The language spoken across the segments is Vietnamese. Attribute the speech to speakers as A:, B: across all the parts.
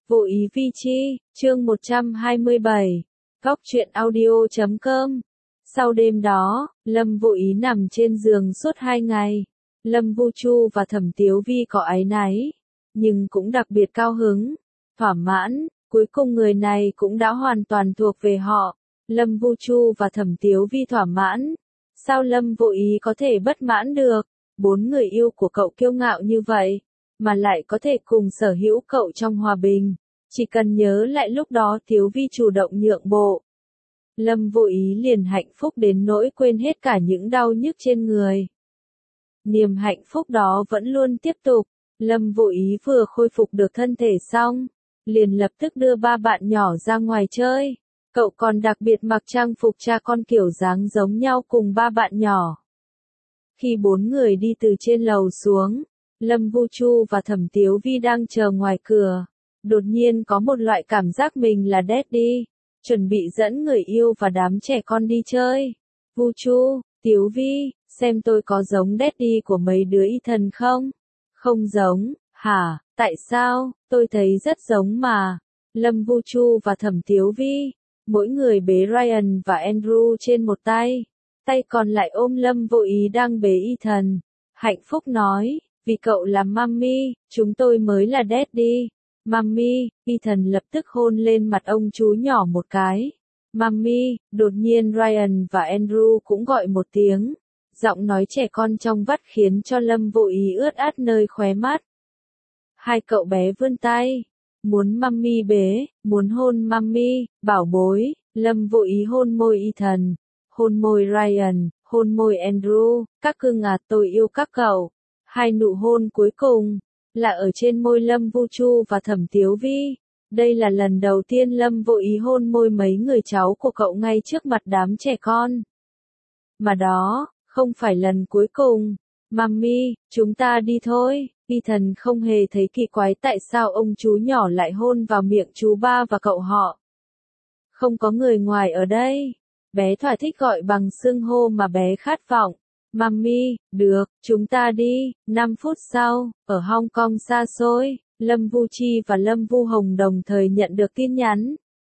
A: Vô ý vi chi, chương 127, Góc truyện audio.com. Sau đêm đó, Lâm Vô Ý nằm trên giường suốt 2 ngày. Lâm Vu Chu và Thẩm Tiếu Vi có áy náy, nhưng cũng đặc biệt cao hứng, thỏa mãn, cuối cùng người này cũng đã hoàn toàn thuộc về họ. Lâm Vu Chu và Thẩm Tiếu Vi thỏa mãn, sao Lâm Vô Ý có thể bất mãn được? 4 người yêu của cậu kiêu ngạo như vậy, mà lại có thể cùng sở hữu cậu trong hòa bình. Chỉ cần nhớ lại lúc đó Tiếu Vi chủ động nhượng bộ, Lâm Vô Ý liền hạnh phúc đến nỗi quên hết cả những đau nhức trên người. Niềm hạnh phúc đó vẫn luôn tiếp tục. Lâm Vô Ý vừa khôi phục được thân thể xong, liền lập tức đưa 3 bạn nhỏ ra ngoài chơi. Cậu còn đặc biệt mặc trang phục cha con kiểu dáng giống nhau cùng 3 bạn nhỏ. Khi 4 người đi từ trên lầu xuống, Lâm Vu Chu và Thẩm Tiếu Vi đang chờ ngoài cửa. Đột nhiên có một loại cảm giác mình là daddy, chuẩn bị dẫn người yêu và đám trẻ con đi chơi. Vu Chu, Tiếu Vi, xem tôi có giống daddy của mấy đứa Ethan không? Không giống, hả? Tại sao? Tôi thấy rất giống mà. Lâm Vu Chu và Thẩm Tiếu Vi, mỗi người bế Ryan và Andrew trên một tay, tay còn lại ôm Lâm Vô Ý đang bế Ethan. Hạnh phúc nói, vì cậu là mommy, chúng tôi mới là daddy. Mommy, Ethan lập tức hôn lên mặt ông chú nhỏ một cái. Mommy, đột nhiên Ryan và Andrew cũng gọi một tiếng. Giọng nói trẻ con trong vắt khiến cho Lâm Vô Ý ướt át nơi khóe mắt. Hai cậu bé vươn tay, muốn mommy bế, muốn hôn mommy, bảo bối. Lâm Vô Ý hôn môi Ethan, hôn môi Ryan, hôn môi Andrew, các cưng à, tôi yêu các cậu. Hai nụ hôn cuối cùng là ở trên môi Lâm Vu Chu và Thẩm Tiếu Vi. Đây là lần đầu tiên Lâm Vô Ý hôn môi mấy người cháu của cậu ngay trước mặt đám trẻ con. Mà đó, không phải lần cuối cùng. Mommy, chúng ta đi thôi. Ethan không hề thấy kỳ quái tại sao ông chú nhỏ lại hôn vào miệng chú ba và cậu họ. Không có người ngoài ở đây. Bé thỏa thích gọi bằng xưng hô mà bé khát vọng. Mommy, được, chúng ta đi. 5 phút sau, ở Hong Kong xa xôi, Lâm Vu Chi và Lâm Vu Hồng đồng thời nhận được tin nhắn.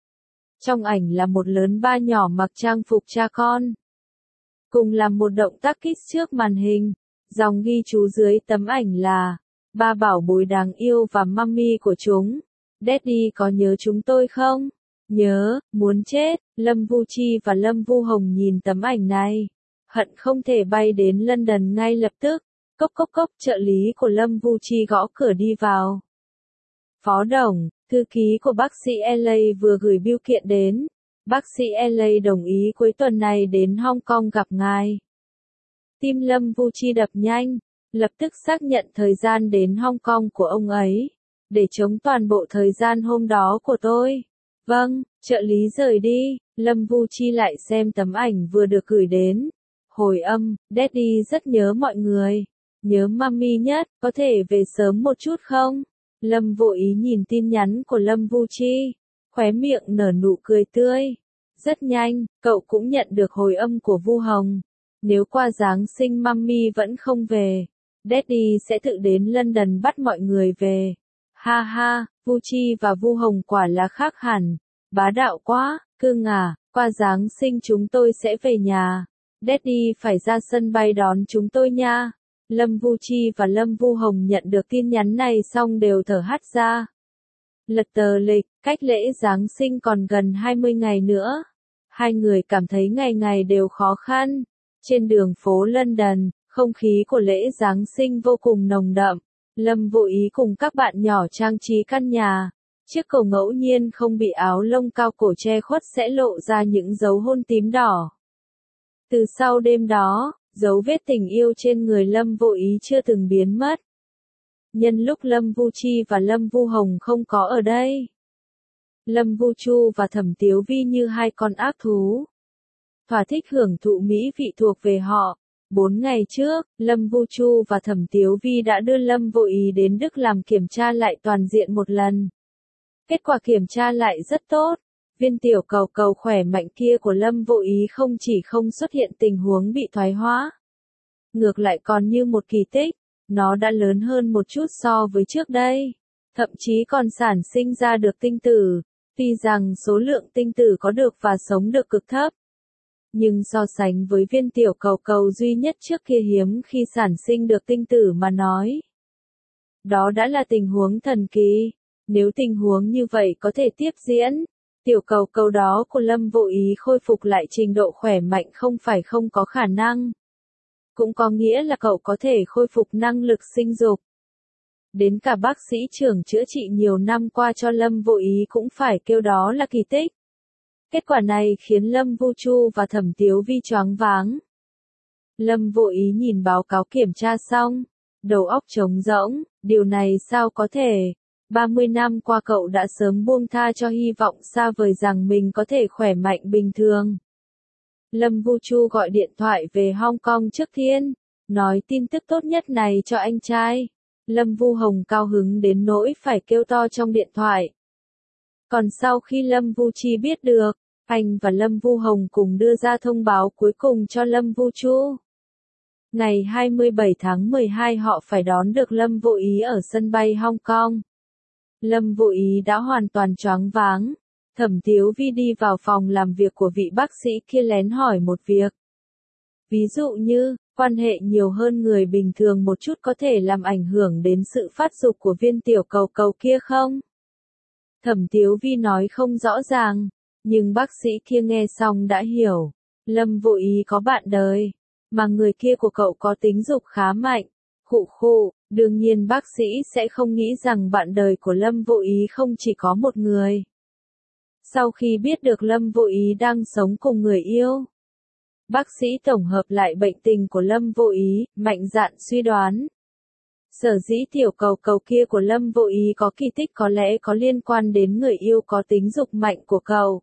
A: Trong ảnh là một lớn ba nhỏ mặc trang phục cha con, cùng làm một động tác kiss trước màn hình. Dòng ghi chú dưới tấm ảnh là, ba bảo bối đáng yêu và mommy của chúng. Daddy có nhớ chúng tôi không? Nhớ, muốn chết. Lâm Vu Chi và Lâm Vu Hồng nhìn tấm ảnh này, hận không thể bay đến London ngay lập tức. Cốc cốc cốc, trợ lý của Lâm Vu Chi gõ cửa đi vào. Phó Đồng, thư ký của bác sĩ LA vừa gửi bưu kiện đến. Bác sĩ LA đồng ý cuối tuần này đến Hong Kong gặp ngài. Tim Lâm Vu Chi đập nhanh, lập tức xác nhận thời gian đến Hong Kong của ông ấy, để chống toàn bộ thời gian hôm đó của tôi. Vâng, trợ lý rời đi. Lâm Vu Chi lại xem tấm ảnh vừa được gửi đến. Hồi âm, Daddy rất nhớ mọi người. Nhớ mommy nhất, có thể về sớm một chút không? Lâm Vô Ý nhìn tin nhắn của Lâm Vu Chi, khóe miệng nở nụ cười tươi. Rất nhanh, cậu cũng nhận được hồi âm của Vu Hồng. Nếu qua Giáng sinh mommy vẫn không về, Daddy sẽ tự đến London bắt mọi người về. Ha ha, Vu Chi và Vu Hồng quả là khác hẳn. Bá đạo quá, cưng à, qua Giáng sinh chúng tôi sẽ về nhà. Daddy phải ra sân bay đón chúng tôi nha. Lâm Vu Chi và Lâm Vu Hồng nhận được tin nhắn này xong đều thở hắt ra. Lật tờ lịch, cách lễ Giáng sinh còn gần 20 ngày nữa. Hai người cảm thấy ngày ngày đều khó khăn. Trên đường phố London, không khí của lễ Giáng sinh vô cùng nồng đậm. Lâm Vô Ý cùng các bạn nhỏ trang trí căn nhà. Chiếc cầu ngẫu nhiên không bị áo lông cao cổ che khuất sẽ lộ ra những dấu hôn tím đỏ. Từ sau đêm đó, dấu vết tình yêu trên người Lâm Vô Ý chưa từng biến mất. Nhân lúc Lâm Vu Chi và Lâm Vu Hồng không có ở đây, Lâm Vu Chu và Thẩm Tiếu Vi như hai con ác thú, thỏa thích hưởng thụ mỹ vị thuộc về họ. 4 ngày trước, Lâm Vu Chu và Thẩm Tiếu Vi đã đưa Lâm Vô Ý đến Đức làm kiểm tra lại toàn diện một lần. Kết quả kiểm tra lại rất tốt. Viên tiểu cầu cầu khỏe mạnh kia của Lâm Vô Ý không chỉ không xuất hiện tình huống bị thoái hóa, ngược lại còn như một kỳ tích, nó đã lớn hơn một chút so với trước đây. thậm chí còn sản sinh ra được tinh tử. Tuy rằng số lượng tinh tử có được và sống được cực thấp, nhưng so sánh với viên tiểu cầu cầu duy nhất trước kia hiếm khi sản sinh được tinh tử mà nói, đó đã là tình huống thần kỳ. Nếu tình huống như vậy có thể tiếp diễn, tiểu cầu cầu đó của Lâm Vô Ý khôi phục lại trình độ khỏe mạnh không phải không có khả năng. Cũng có nghĩa là cậu có thể khôi phục năng lực sinh dục. Đến cả bác sĩ trưởng chữa trị nhiều năm qua cho Lâm Vô Ý cũng phải kêu đó là kỳ tích. Kết quả này khiến Lâm Vu Chu và Thẩm Tiếu Vi choáng váng. Lâm Vô Ý nhìn báo cáo kiểm tra xong, đầu óc trống rỗng, điều này sao có thể? 30 năm qua cậu đã sớm buông tha cho hy vọng xa vời rằng mình có thể khỏe mạnh bình thường. Lâm Vu Chu gọi điện thoại về Hong Kong trước tiên, nói tin tức tốt nhất này cho anh trai. Lâm Vu Hồng cao hứng đến nỗi phải kêu to trong điện thoại. Còn sau khi Lâm Vu Chi biết được, anh và Lâm Vu Hồng cùng đưa ra thông báo cuối cùng cho Lâm Vu Chu. Ngày 27 tháng 12 họ phải đón được Lâm Vô Ý ở sân bay Hong Kong. Lâm Vô Ý đã hoàn toàn choáng váng. Thẩm Tiếu Vi đi vào phòng làm việc của vị bác sĩ kia lén hỏi một việc. Ví dụ như, quan hệ nhiều hơn người bình thường một chút có thể làm ảnh hưởng đến sự phát dục của viên tiểu cầu cầu kia không? Thẩm Tiếu Vi nói không rõ ràng, nhưng bác sĩ kia nghe xong đã hiểu. Lâm Vô Ý có bạn đời, mà người kia của cậu có tính dục khá mạnh. Khụ khụ, đương nhiên bác sĩ sẽ không nghĩ rằng bạn đời của Lâm Vô Ý không chỉ có một người. Sau khi biết được Lâm Vô Ý đang sống cùng người yêu, bác sĩ tổng hợp lại bệnh tình của Lâm Vô Ý, mạnh dạn suy đoán. Sở dĩ tiểu cầu cầu kia của Lâm Vô Ý có kỳ tích có lẽ có liên quan đến người yêu có tính dục mạnh của cậu.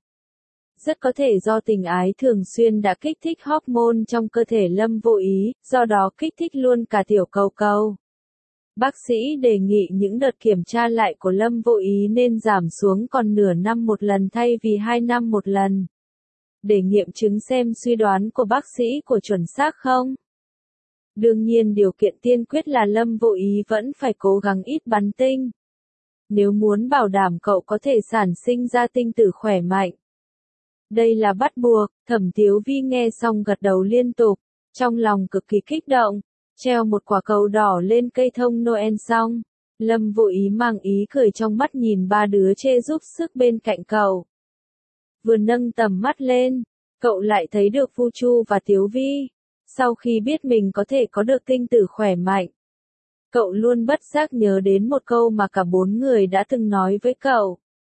A: Rất có thể do tình ái thường xuyên đã kích thích hormone trong cơ thể Lâm Vô Ý, do đó kích thích luôn cả tiểu cầu cầu. Bác sĩ đề nghị những đợt kiểm tra lại của Lâm Vô Ý nên giảm xuống còn nửa năm một lần thay vì 2 năm một lần. Để nghiệm chứng xem suy đoán của bác sĩ có chuẩn xác không. Đương nhiên điều kiện tiên quyết là Lâm Vô Ý vẫn phải cố gắng ít bắn tinh. Nếu muốn bảo đảm cậu có thể sản sinh ra tinh tử khỏe mạnh. Đây là bắt buộc. Thẩm Tiếu Vi nghe xong gật đầu liên tục, trong lòng cực kỳ kích động. Treo một quả cầu đỏ lên cây thông Noel xong, Lâm Vô Ý mang ý cười trong mắt nhìn ba đứa chê giúp sức bên cạnh cậu. Vừa nâng tầm mắt lên, cậu lại thấy được Vu Chu và Tiếu Vi. Sau khi biết mình có thể có được tinh tử khỏe mạnh, cậu luôn bất giác nhớ đến một câu mà cả bốn người đã từng nói với cậu.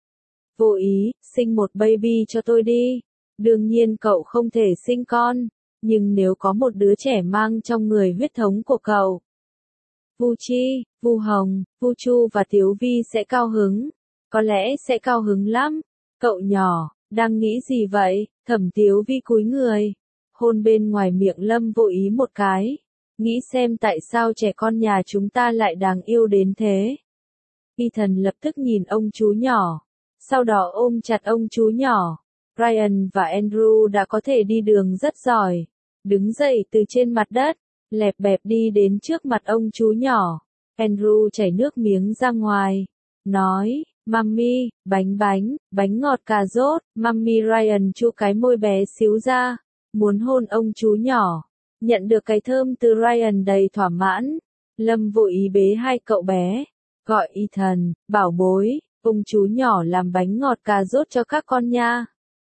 A: Vô Ý, sinh một baby cho tôi đi. Đương nhiên cậu không thể sinh con, nhưng nếu có một đứa trẻ mang trong người huyết thống của cậu, Vu Chi, Vu Hồng, Vu Chu và Tiếu Vi sẽ cao hứng. Có lẽ sẽ cao hứng lắm. Cậu nhỏ, đang nghĩ gì vậy? Thẩm Tiếu Vi cúi người, hôn bên ngoài miệng Lâm Vô Ý một cái. Nghĩ xem tại sao trẻ con nhà chúng ta lại đáng yêu đến thế. Ethan lập tức nhìn ông chú nhỏ, sau đó ôm chặt ông chú nhỏ. Ryan và Andrew đã có thể đi đường rất giỏi. Đứng dậy từ trên mặt đất, lẹp bẹp đi đến trước mặt ông chú nhỏ. Andrew chảy nước miếng ra ngoài, nói, Mummy, bánh ngọt cà rốt. Mummy Ryan chu cái môi bé xíu ra, muốn hôn ông chú nhỏ. Nhận được cái thơm từ Ryan đầy thỏa mãn. Lâm Vô Ý bế hai cậu bé, gọi Ethan, bảo bối, ông chú nhỏ làm bánh ngọt cà rốt cho các con nha.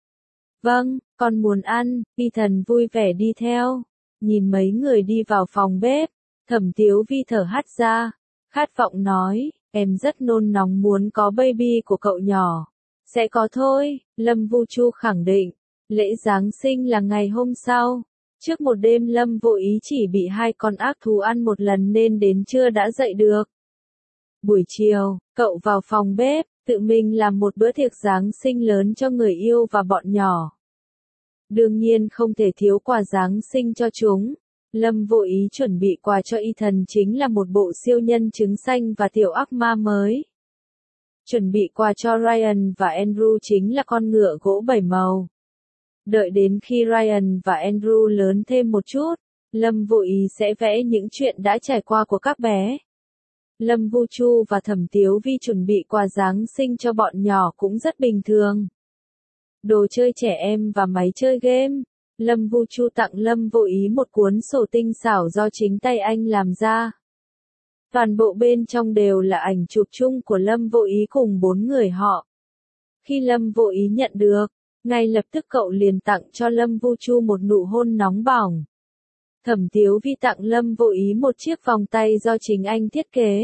A: Vâng, con muốn ăn. Ethan vui vẻ đi theo. Nhìn mấy người đi vào phòng bếp, Thẩm Tiếu Vi thở hắt ra, khát vọng nói, em rất nôn nóng muốn có baby của cậu nhỏ. Sẽ có thôi, Lâm Vu Chu khẳng định. Lễ Giáng sinh là ngày hôm sau. Trước một đêm Lâm Vô Ý chỉ bị hai con ác thú ăn một lần nên đến trưa đã dậy được. Buổi chiều, cậu vào phòng bếp, tự mình làm một bữa tiệc Giáng sinh lớn cho người yêu và bọn nhỏ. Đương nhiên không thể thiếu quà Giáng sinh cho chúng. Lâm Vô Ý chuẩn bị quà cho Ethan chính là một bộ siêu nhân trứng xanh và tiểu ác ma mới. Chuẩn bị quà cho Ryan và Andrew chính là con ngựa gỗ 7 màu. Đợi đến khi Ryan và Andrew lớn thêm một chút, Lâm Vô Ý sẽ vẽ những chuyện đã trải qua của các bé. Lâm Vu Chu và Thẩm Tiếu Vi chuẩn bị quà Giáng sinh cho bọn nhỏ cũng rất bình thường. Đồ chơi trẻ em và máy chơi game. Lâm Vu Chu tặng Lâm Vô Ý một cuốn sổ tinh xảo do chính tay anh làm ra. Toàn bộ bên trong đều là ảnh chụp chung của Lâm Vô Ý cùng 4 người họ. Khi Lâm Vô Ý nhận được, ngay lập tức cậu liền tặng cho Lâm Vu Chu một nụ hôn nóng bỏng. Thẩm Tiếu Vi tặng Lâm Vô Ý một chiếc vòng tay do chính anh thiết kế.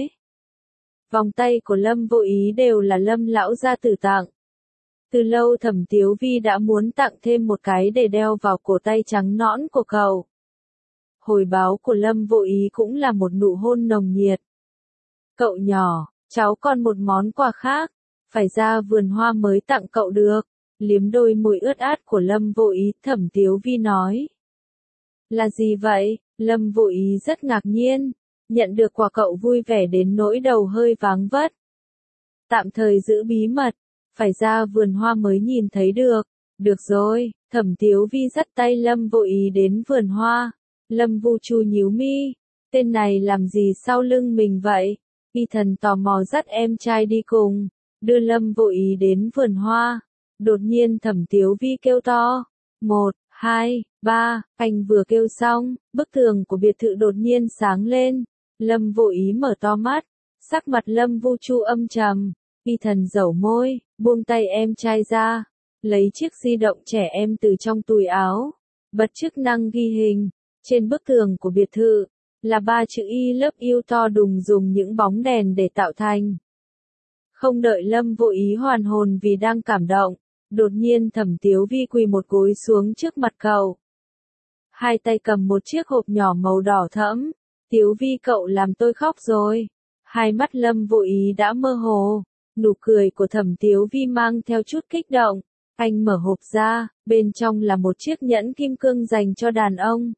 A: Vòng tay của Lâm Vô Ý đều là Lâm lão gia tử tặng. Từ lâu Thẩm Tiếu Vi đã muốn tặng thêm một cái để đeo vào cổ tay trắng nõn của cậu. Hồi báo của Lâm Vô Ý cũng là một nụ hôn nồng nhiệt. Cậu nhỏ, cháu còn một món quà khác, phải ra vườn hoa mới tặng cậu được. Liếm đôi môi ướt át của Lâm Vô Ý, Thẩm Tiếu Vi nói. Là gì vậy? Lâm Vô Ý rất ngạc nhiên, nhận được quà cậu vui vẻ đến nỗi đầu hơi váng vất. Tạm thời giữ bí mật, phải ra vườn hoa mới nhìn thấy được. Được rồi, Thẩm Tiếu Vi dắt tay Lâm Vô Ý đến vườn hoa. Lâm Vu Chu nhíu mi, tên này làm gì sau lưng mình vậy? Ethan tò mò dắt em trai đi cùng, đưa Lâm Vô Ý đến vườn hoa. Đột nhiên Thẩm Tiếu Vi kêu to, 1, 2, 3, anh vừa kêu xong, bức tường của biệt thự đột nhiên sáng lên. Lâm Vô Ý mở to mắt, sắc mặt Lâm Vu Chu âm trầm. Ethan dẩu môi, buông tay em trai ra, lấy chiếc di động trẻ em từ trong túi áo, bật chức năng ghi hình. Trên bức tường của biệt thự, là 3 chữ I love you to đùng dùng những bóng đèn để tạo thành. Không đợi Lâm Vô Ý hoàn hồn vì đang cảm động, đột nhiên Thẩm Tiếu Vi quỳ một gối xuống trước mặt cậu. Hai tay cầm một chiếc hộp nhỏ màu đỏ thẫm. Tiếu Vi cậu làm tôi khóc rồi. Hai mắt Lâm Vô Ý đã mơ hồ. Nụ cười của Thẩm Tiếu Vi mang theo chút kích động. Anh mở hộp ra, bên trong là một chiếc nhẫn kim cương dành cho đàn ông.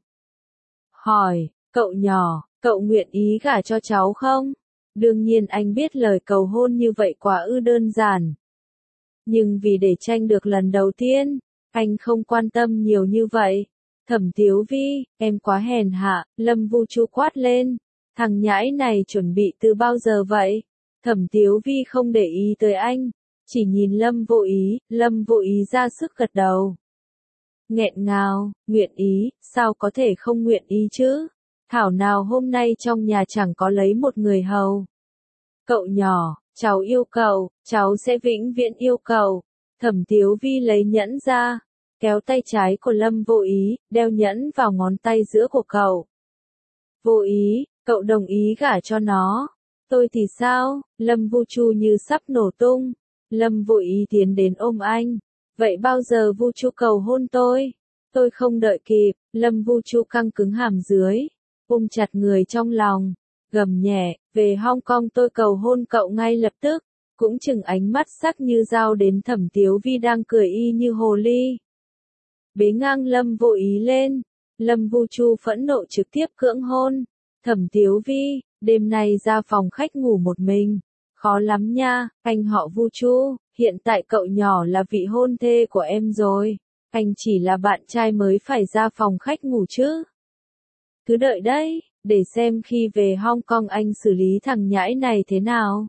A: Hỏi, cậu nhỏ, cậu nguyện ý gả cho cháu không? Đương nhiên anh biết lời cầu hôn như vậy quá ư đơn giản. Nhưng vì để tranh được lần đầu tiên, anh không quan tâm nhiều như vậy. Thẩm Tiếu Vi, em quá hèn hạ, Lâm Vu Chu quát lên. Thằng nhãi này chuẩn bị từ bao giờ vậy? Thẩm Tiếu Vi không để ý tới anh, chỉ nhìn Lâm Vô Ý ra sức gật đầu. Nghẹn ngào, nguyện ý, sao có thể không nguyện ý chứ? Thảo nào hôm nay trong nhà chẳng có lấy một người hầu. Cậu nhỏ, cháu yêu cậu, cháu sẽ vĩnh viễn yêu cậu. Thẩm Tiếu Vi lấy nhẫn ra, kéo tay trái của Lâm Vô Ý, đeo nhẫn vào ngón tay giữa của cậu. Vô Ý, cậu đồng ý gả cho nó. Tôi thì sao? Lâm Vu Chu như sắp nổ tung. Lâm Vô Ý tiến đến ôm anh. Vậy bao giờ Vu Chu cầu hôn tôi? Tôi không đợi kịp. Lâm Vu Chu căng cứng hàm dưới, ôm chặt người trong lòng, gầm nhẹ, về Hong Kong tôi cầu hôn cậu ngay lập tức. Cũng chừng ánh mắt sắc như dao đến Thẩm Tiếu Vi đang cười y như hồ ly. Bế ngang Lâm Vô Ý lên. Lâm Vu Chu phẫn nộ trực tiếp cưỡng hôn. Thẩm Tiếu Vi, đêm nay ra phòng khách ngủ một mình. Khó lắm nha, anh họ Vu Chu, hiện tại cậu nhỏ là vị hôn thê của em rồi. Anh chỉ là bạn trai mới phải ra phòng khách ngủ chứ. Cứ đợi đấy, để xem khi về Hong Kong anh xử lý thằng nhãi này thế nào.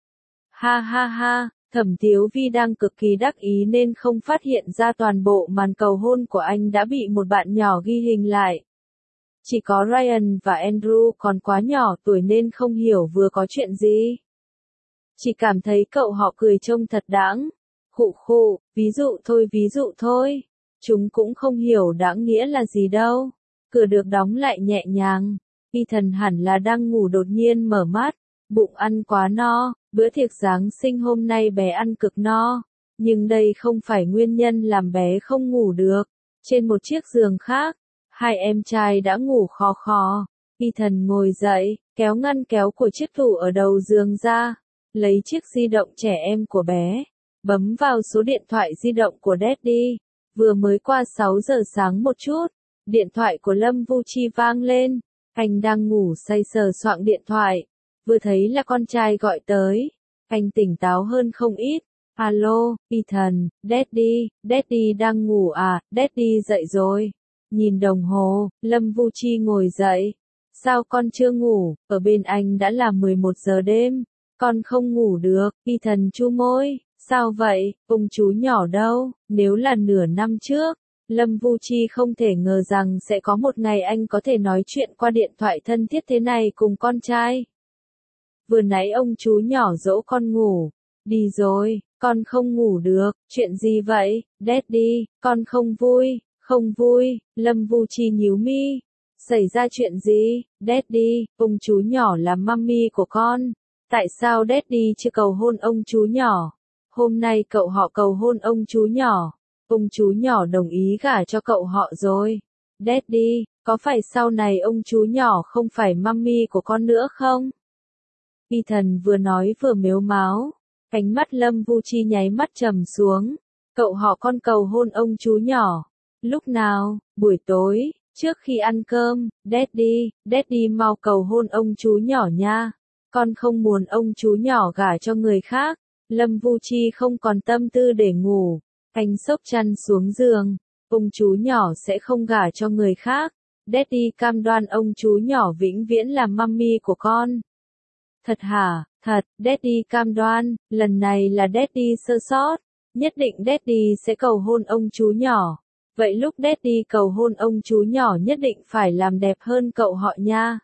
A: Ha ha ha, Thẩm Tiếu Vi đang cực kỳ đắc ý nên không phát hiện ra toàn bộ màn cầu hôn của anh đã bị một bạn nhỏ ghi hình lại. Chỉ có Ryan và Andrew còn quá nhỏ tuổi nên không hiểu vừa có chuyện gì. Chỉ cảm thấy cậu họ cười trông thật đáng. Khụ khụ, ví dụ thôi. Chúng cũng không hiểu đáng nghĩa là gì đâu. Cửa được đóng lại nhẹ nhàng. Ethan hẳn là đang ngủ đột nhiên mở mắt. Bụng ăn quá no, bữa tiệc Giáng sinh hôm nay bé ăn cực no. Nhưng đây không phải nguyên nhân làm bé không ngủ được. Trên một chiếc giường khác, hai em trai đã ngủ khò khò. Ethan ngồi dậy, kéo ngăn kéo của chiếc tủ ở đầu giường ra. Lấy chiếc di động trẻ em của bé. Bấm vào số điện thoại di động của Daddy. Vừa mới qua 6 giờ sáng một chút. Điện thoại của Lâm Vu Chi vang lên. Anh đang ngủ say sờ soạng điện thoại. Vừa thấy là con trai gọi tới. Anh tỉnh táo hơn không ít. Alo, Ethan, Daddy đang ngủ à, Daddy dậy rồi. Nhìn đồng hồ, Lâm Vu Chi ngồi dậy. Sao con chưa ngủ, ở bên anh đã là 11 giờ đêm, con không ngủ được, Ethan chu môi, sao vậy, ông chú nhỏ đâu, nếu là nửa năm trước, Lâm Vu Chi không thể ngờ rằng sẽ có một ngày anh có thể nói chuyện qua điện thoại thân thiết thế này cùng con trai. Vừa nãy ông chú nhỏ dỗ con ngủ, đi rồi, con không ngủ được, chuyện gì vậy, Daddy, con không vui, không vui, Lâm Vu Chi nhíu mi. Xảy ra chuyện gì, Daddy, ông chú nhỏ là mummy của con. Tại sao Daddy chưa cầu hôn ông chú nhỏ? Hôm nay cậu họ cầu hôn ông chú nhỏ. Ông chú nhỏ đồng ý gả cho cậu họ rồi. Daddy, có phải sau này ông chú nhỏ không phải mummy của con nữa không? Ethan vừa nói vừa mếu máo. Cánh mắt Lâm Vu Chi nháy mắt trầm xuống. Cậu họ con cầu hôn ông chú nhỏ. Lúc nào? Buổi tối. Trước khi ăn cơm, Daddy mau cầu hôn ông chú nhỏ nha. Con không muốn ông chú nhỏ gả cho người khác. Lâm Vu Chi không còn tâm tư để ngủ. Anh xốc chăn xuống giường. Ông chú nhỏ sẽ không gả cho người khác. Daddy cam đoan ông chú nhỏ vĩnh viễn là mummy của con. Thật hả? Thật, Daddy cam đoan, lần này là Daddy sơ sót. Nhất định Daddy sẽ cầu hôn ông chú nhỏ. Vậy lúc Daddy cầu hôn ông chú nhỏ nhất định phải làm đẹp hơn cậu họ nha.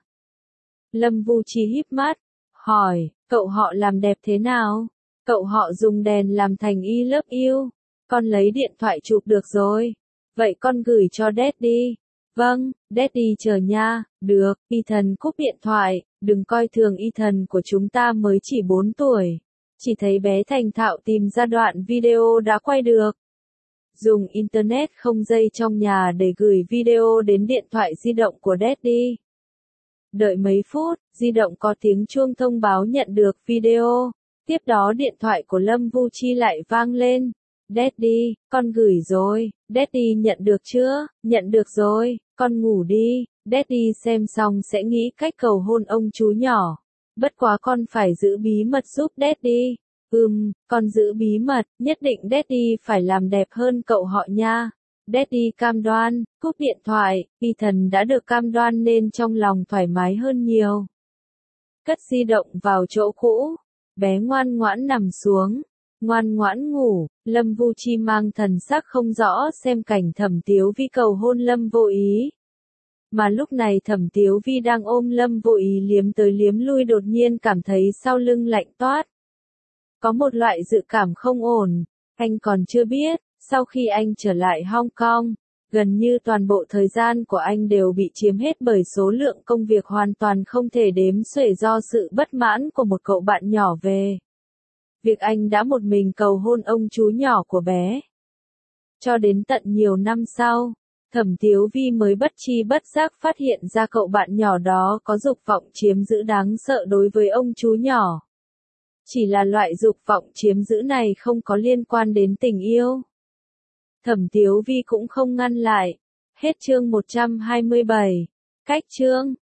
A: Lâm Vu Chi híp mắt, hỏi, cậu họ làm đẹp thế nào? Cậu họ dùng đèn làm thành I love you. Con lấy điện thoại chụp được rồi. Vậy con gửi cho Daddy. Vâng, Daddy chờ nha. Được, Ethan cúp điện thoại. Đừng coi thường Ethan của chúng ta mới chỉ 4 tuổi. Chỉ thấy bé thành thạo tìm ra đoạn video đã quay được. Dùng Internet không dây trong nhà để gửi video đến điện thoại di động của Daddy. Đợi mấy phút, di động có tiếng chuông thông báo nhận được video. Tiếp đó điện thoại của Lâm Vu Chi lại vang lên. Daddy, con gửi rồi. Daddy nhận được chưa? Nhận được rồi, con ngủ đi. Daddy xem xong sẽ nghĩ cách cầu hôn ông chú nhỏ. Bất quá con phải giữ bí mật giúp Daddy. Con giữ bí mật, nhất định Daddy phải làm đẹp hơn cậu họ nha. Daddy cam đoan, cúp điện thoại, Ethan đã được cam đoan nên trong lòng thoải mái hơn nhiều. Cất di động vào chỗ cũ, bé ngoan ngoãn nằm xuống, ngoan ngoãn ngủ, Lâm Vu Chi mang thần sắc không rõ xem cảnh Thẩm Tiếu Vi cầu hôn Lâm Vô Ý. Mà lúc này Thẩm Tiếu Vi đang ôm Lâm Vô Ý liếm tới liếm lui đột nhiên cảm thấy sau lưng lạnh toát. Có một loại dự cảm không ổn, anh còn chưa biết, sau khi anh trở lại Hong Kong, gần như toàn bộ thời gian của anh đều bị chiếm hết bởi số lượng công việc hoàn toàn không thể đếm xuể do sự bất mãn của một cậu bạn nhỏ về. Việc anh đã một mình cầu hôn ông chú nhỏ của bé. Cho đến tận nhiều năm sau, Thẩm Tiếu Vi mới bất tri bất giác phát hiện ra cậu bạn nhỏ đó có dục vọng chiếm giữ đáng sợ đối với ông chú nhỏ. Chỉ là loại dục vọng chiếm giữ này không có liên quan đến tình yêu. Thẩm Tiếu Vi cũng không ngăn lại. Hết chương 127. Cách chương